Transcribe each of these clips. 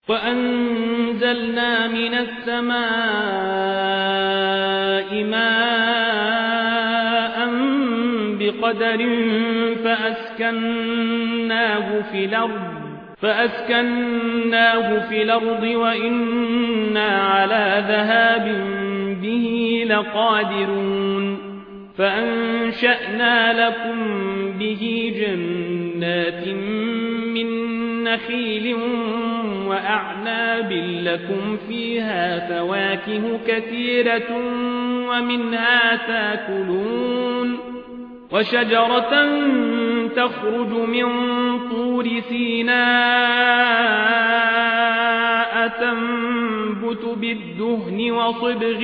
وأنزلنا من السماء ماء بقدر فأسكناه في الأرض وإنا على ذهاب به لقادرون فأنشأنا لكم به جنات من نخيل وأعناب لكم فيها فواكه كثيرة ومنها تاكلون وشجرة تخرج من طور سيناء تنبت بالدهن وصبغ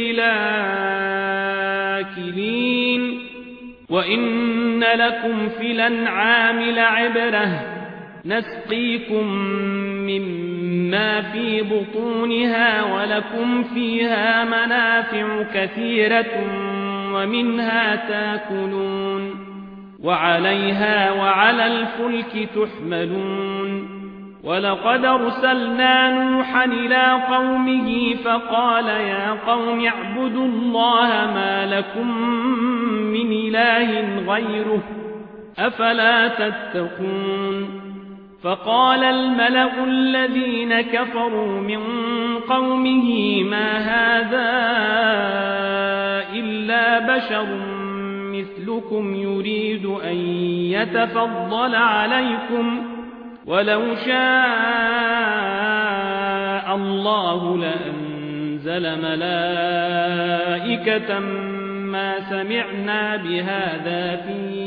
للآكلين وإن لكم في الأنعام لعبرة نسقيكم مما في بطونها ولكم فيها منافع كثيرة ومنها تاكلون وعليها وعلى الفلك تحملون ولقد أرسلنا نوحا إلى قومه فقال يا قوم اعبدوا الله ما لكم من إله غيره أفلا تتقون فقال الملأ الذين كفروا من قومه ما هذا إلا بشر مثلكم يريد أن يتفضل عليكم ولو شاء الله لأنزل ملائكة ما سمعنا بهذا في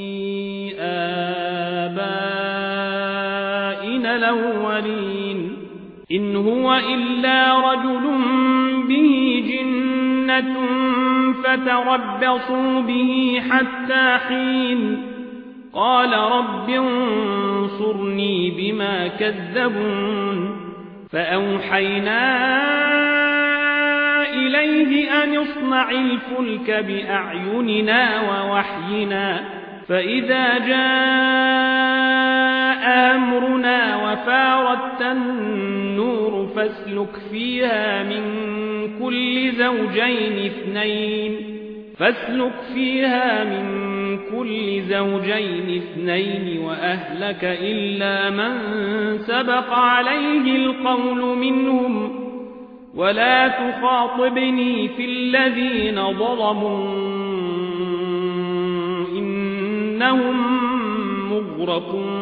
آبائنا الأولين إن هو إلا رجل به جنة فتربصوا به حتى حين قال رب انصرني بما كذبون فأوحينا إليه أن اصنع الفلك بأعيننا ووحينا فإذا جاء أمرنا وفارت النور فاسلك فيها من كل زوجين اثنين وأهلك إلا من سبق عليه القول منهم ولا تخاطبني في الذين ظلموا إنهم مغرقون